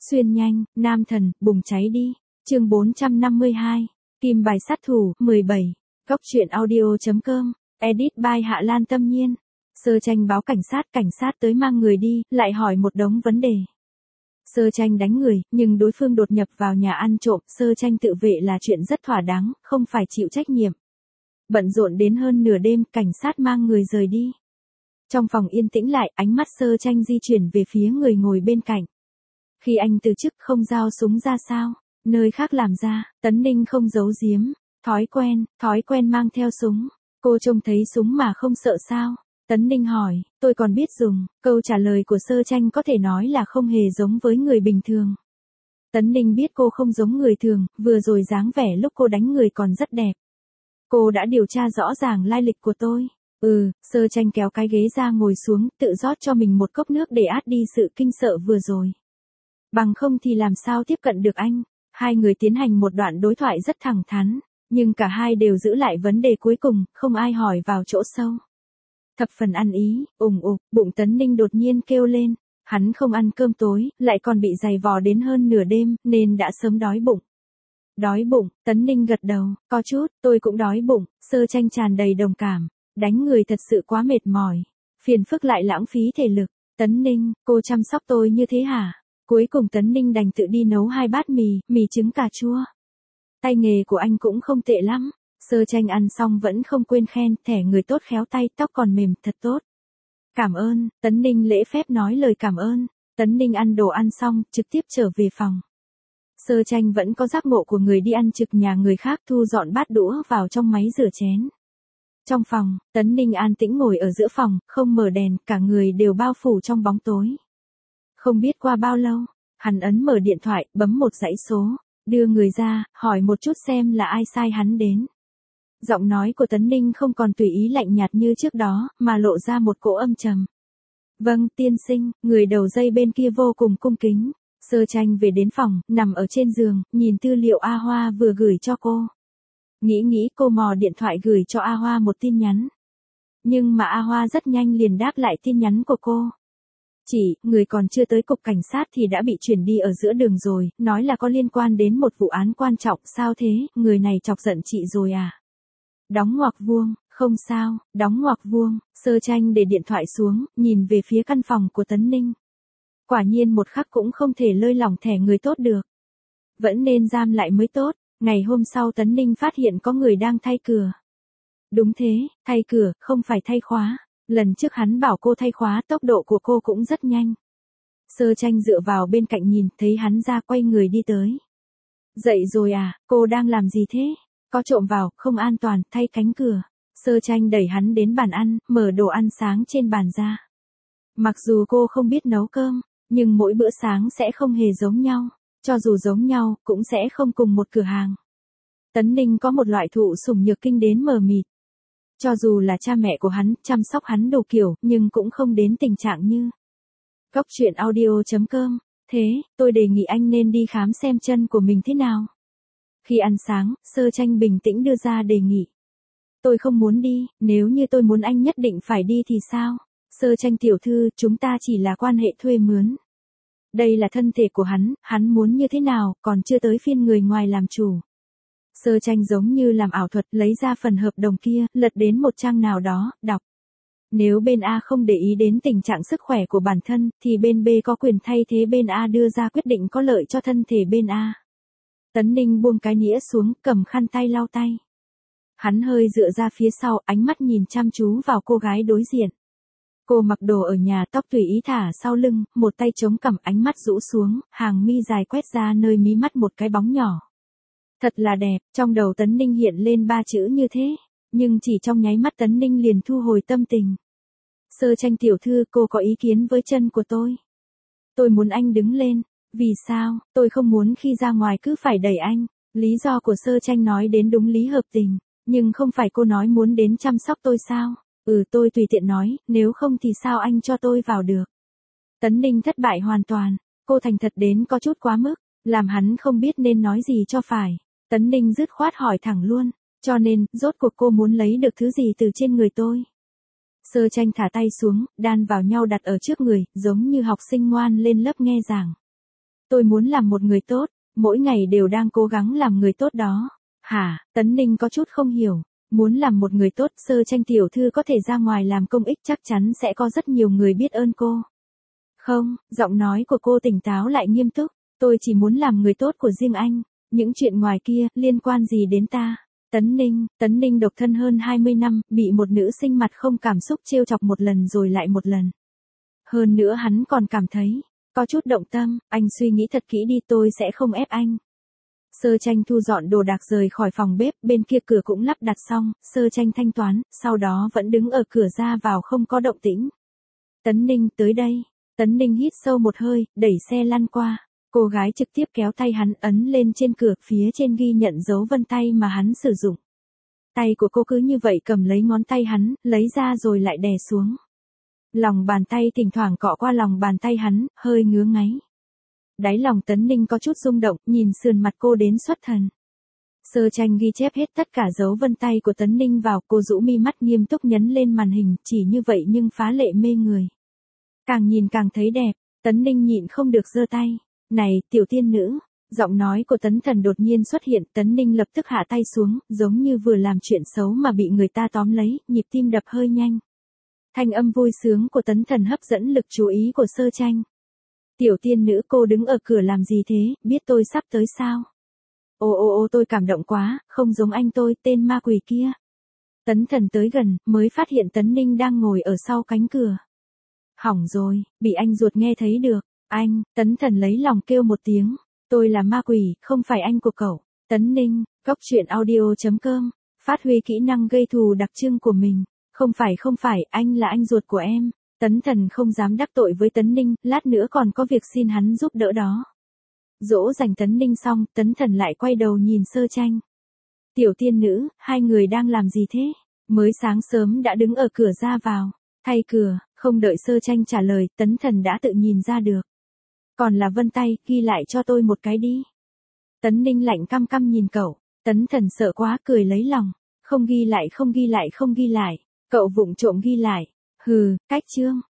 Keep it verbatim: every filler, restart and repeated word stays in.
Xuyên nhanh, nam thần, bùng cháy đi. Chương bốn trăm năm mươi hai. Kim bài sát thủ, mười bảy. Góc truyện audio.com. Edit by Hạ Lan Tâm Nhiên. Sơ Tranh báo cảnh sát, cảnh sát tới mang người đi, lại hỏi một đống vấn đề. Sơ Tranh đánh người, nhưng đối phương đột nhập vào nhà ăn trộm, Sơ Tranh tự vệ là chuyện rất thỏa đáng, không phải chịu trách nhiệm. Bận rộn đến hơn nửa đêm, cảnh sát mang người rời đi. Trong phòng yên tĩnh lại, ánh mắt Sơ Tranh di chuyển về phía người ngồi bên cạnh. Khi anh từ chức không giao súng ra sao? Nơi khác làm ra, Tấn Ninh không giấu giếm. Thói quen, thói quen mang theo súng. Cô trông thấy súng mà không sợ sao? Tấn Ninh hỏi, tôi còn biết dùng. Câu trả lời của Sơ Tranh có thể nói là không hề giống với người bình thường. Tấn Ninh biết cô không giống người thường, vừa rồi dáng vẻ lúc cô đánh người còn rất đẹp. Cô đã điều tra rõ ràng lai lịch của tôi. Ừ, Sơ Tranh kéo cái ghế ra ngồi xuống, tự rót cho mình một cốc nước để át đi sự kinh sợ vừa rồi. Bằng không thì làm sao tiếp cận được anh. Hai người tiến hành một đoạn đối thoại rất thẳng thắn, nhưng cả hai đều giữ lại vấn đề cuối cùng, không ai hỏi vào chỗ sâu. Thập phần ăn ý, ủng ục, bụng Tấn Ninh đột nhiên kêu lên. Hắn không ăn cơm tối, lại còn bị giày vò đến hơn nửa đêm, nên đã sớm đói bụng. Đói bụng, Tấn Ninh gật đầu, có chút, tôi cũng đói bụng. Sơ Tranh tràn đầy đồng cảm. Đánh người thật sự quá mệt mỏi. Phiền phức lại lãng phí thể lực. Tấn Ninh, cô chăm sóc tôi như thế hả? Cuối cùng Tấn Ninh đành tự đi nấu hai bát mì, mì trứng cà chua. Tay nghề của anh cũng không tệ lắm. Sơ Tranh ăn xong vẫn không quên khen, thẻ người tốt khéo tay, tóc còn mềm, thật tốt. Cảm ơn, Tấn Ninh lễ phép nói lời cảm ơn. Tấn Ninh ăn đồ ăn xong, trực tiếp trở về phòng. Sơ Tranh vẫn có giác ngộ của người đi ăn trực nhà người khác, thu dọn bát đũa vào trong máy rửa chén. Trong phòng, Tấn Ninh an tĩnh ngồi ở giữa phòng, không mở đèn, cả người đều bao phủ trong bóng tối. Không biết qua bao lâu, hắn ấn mở điện thoại, bấm một dãy số, đưa người ra, hỏi một chút xem là ai sai hắn đến. Giọng nói của Tấn Ninh không còn tùy ý lạnh nhạt như trước đó, mà lộ ra một cỗ âm trầm. Vâng, tiên sinh, người đầu dây bên kia vô cùng cung kính. Sơ Tranh về đến phòng, nằm ở trên giường, nhìn tư liệu A Hoa vừa gửi cho cô. Nghĩ nghĩ cô mò điện thoại gửi cho A Hoa một tin nhắn. Nhưng mà A Hoa rất nhanh liền đáp lại tin nhắn của cô. Chỉ, người còn chưa tới cục cảnh sát thì đã bị chuyển đi ở giữa đường rồi, nói là có liên quan đến một vụ án quan trọng, sao thế, người này chọc giận chị rồi à? Đóng ngoặc vuông, không sao, đóng ngoặc vuông. Sơ Tranh để điện thoại xuống, nhìn về phía căn phòng của Tấn Ninh. Quả nhiên một khắc cũng không thể lơi lỏng thẻ người tốt được. Vẫn nên giam lại mới tốt. Ngày hôm sau Tấn Ninh phát hiện có người đang thay cửa. Đúng thế, thay cửa, không phải thay khóa. Lần trước hắn bảo cô thay khóa, tốc độ của cô cũng rất nhanh. Sơ Tranh dựa vào bên cạnh nhìn, thấy hắn ra quay người đi tới. Dậy rồi à, cô đang làm gì thế? Có trộm vào, không an toàn, thay cánh cửa. Sơ Tranh đẩy hắn đến bàn ăn, mở đồ ăn sáng trên bàn ra. Mặc dù cô không biết nấu cơm, nhưng mỗi bữa sáng sẽ không hề giống nhau. Cho dù giống nhau, cũng sẽ không cùng một cửa hàng. Tấn Ninh có một loại thụ sủng nhược kinh đến mờ mịt. Cho dù là cha mẹ của hắn, chăm sóc hắn đủ kiểu, nhưng cũng không đến tình trạng như. Góc truyện audio.com. Thế, tôi đề nghị anh nên đi khám xem chân của mình thế nào. Khi ăn sáng, Sơ Tranh bình tĩnh đưa ra đề nghị. Tôi không muốn đi, nếu như tôi muốn anh nhất định phải đi thì sao? Sơ Tranh tiểu thư, chúng ta chỉ là quan hệ thuê mướn. Đây là thân thể của hắn, hắn muốn như thế nào, còn chưa tới phiên người ngoài làm chủ. Sơ Tranh giống như làm ảo thuật, lấy ra phần hợp đồng kia, lật đến một trang nào đó, đọc. Nếu bên A không để ý đến tình trạng sức khỏe của bản thân, thì bên B có quyền thay thế bên A đưa ra quyết định có lợi cho thân thể bên A. Tấn Ninh buông cái nĩa xuống, cầm khăn tay lau tay. Hắn hơi dựa ra phía sau, ánh mắt nhìn chăm chú vào cô gái đối diện. Cô mặc đồ ở nhà, tóc tùy ý thả sau lưng, một tay chống cằm, ánh mắt rũ xuống, hàng mi dài quét ra nơi mí mắt một cái bóng nhỏ. Thật là đẹp, trong đầu Tấn Ninh hiện lên ba chữ như thế, nhưng chỉ trong nháy mắt Tấn Ninh liền thu hồi tâm tình. Sơ Tranh tiểu thư, cô có ý kiến với chân của tôi. Tôi muốn anh đứng lên. Vì sao, tôi không muốn khi ra ngoài cứ phải đẩy anh. Lý do của Sơ Tranh nói đến đúng lý hợp tình, nhưng không phải cô nói muốn đến chăm sóc tôi sao? Ừ, tôi tùy tiện nói, nếu không thì sao anh cho tôi vào được? Tấn Ninh thất bại hoàn toàn, cô thành thật đến có chút quá mức, làm hắn không biết nên nói gì cho phải. Tấn Ninh dứt khoát hỏi thẳng luôn, cho nên, rốt cuộc cô muốn lấy được thứ gì từ trên người tôi? Sơ Tranh thả tay xuống, đan vào nhau đặt ở trước người, giống như học sinh ngoan lên lớp nghe giảng. Tôi muốn làm một người tốt, mỗi ngày đều đang cố gắng làm người tốt đó. Hả? Tấn Ninh có chút không hiểu. Muốn làm một người tốt, Sơ Tranh tiểu thư có thể ra ngoài làm công ích, chắc chắn sẽ có rất nhiều người biết ơn cô. Không, giọng nói của cô tỉnh táo lại nghiêm túc. Tôi chỉ muốn làm người tốt của riêng anh. Những chuyện ngoài kia, liên quan gì đến ta? Tấn Ninh, Tấn Ninh độc thân hơn hai mươi năm, bị một nữ sinh mặt không cảm xúc trêu chọc một lần rồi lại một lần. Hơn nữa hắn còn cảm thấy, có chút động tâm, anh suy nghĩ thật kỹ đi, tôi sẽ không ép anh. Sơ Tranh thu dọn đồ đạc rời khỏi phòng bếp, bên kia cửa cũng lắp đặt xong, Sơ Tranh thanh toán, sau đó vẫn đứng ở cửa ra vào không có động tĩnh. Tấn Ninh tới đây. Tấn Ninh hít sâu một hơi, đẩy xe lăn qua. Cô gái trực tiếp kéo tay hắn ấn lên trên cửa, phía trên ghi nhận dấu vân tay mà hắn sử dụng. Tay của cô cứ như vậy cầm lấy ngón tay hắn, lấy ra rồi lại đè xuống. Lòng bàn tay thỉnh thoảng cọ qua lòng bàn tay hắn, hơi ngứa ngáy. Đáy lòng Tấn Ninh có chút rung động, nhìn sườn mặt cô đến xuất thần. Sơ Tranh ghi chép hết tất cả dấu vân tay của Tấn Ninh vào, cô rũ mi mắt nghiêm túc nhấn lên màn hình, chỉ như vậy nhưng phá lệ mê người. Càng nhìn càng thấy đẹp, Tấn Ninh nhịn không được giơ tay. Này, tiểu tiên nữ, giọng nói của Tấn Thần đột nhiên xuất hiện, Tấn Ninh lập tức hạ tay xuống, giống như vừa làm chuyện xấu mà bị người ta tóm lấy, nhịp tim đập hơi nhanh. Thanh âm vui sướng của Tấn Thần hấp dẫn lực chú ý của Sơ Tranh. Tiểu tiên nữ, cô đứng ở cửa làm gì thế, biết tôi sắp tới sao? Ô ô ô tôi cảm động quá, không giống anh tôi, tên ma quỷ kia. Tấn Thần tới gần, mới phát hiện Tấn Ninh đang ngồi ở sau cánh cửa. Hỏng rồi, bị anh ruột nghe thấy được. Anh, Tấn Thần lấy lòng kêu một tiếng. Tôi là ma quỷ, không phải anh của cậu. Tấn Ninh, góc truyện audio chấm com, phát huy kỹ năng gây thù đặc trưng của mình. Không phải không phải, anh là anh ruột của em. Tấn Thần không dám đắc tội với Tấn Ninh, lát nữa còn có việc xin hắn giúp đỡ đó. Dỗ dành Tấn Ninh xong, Tấn Thần lại quay đầu nhìn Sơ Tranh. Tiểu tiên nữ, hai người đang làm gì thế? Mới sáng sớm đã đứng ở cửa ra vào. Thay cửa, không đợi Sơ Tranh trả lời, Tấn Thần đã tự nhìn ra được. Còn là vân tay, ghi lại cho tôi một cái đi. Tấn Ninh lạnh căm căm nhìn cậu. Tấn Thần sợ quá, cười lấy lòng. Không ghi lại không ghi lại không ghi lại. Cậu vụng trộm ghi lại. Hừ, cách chương.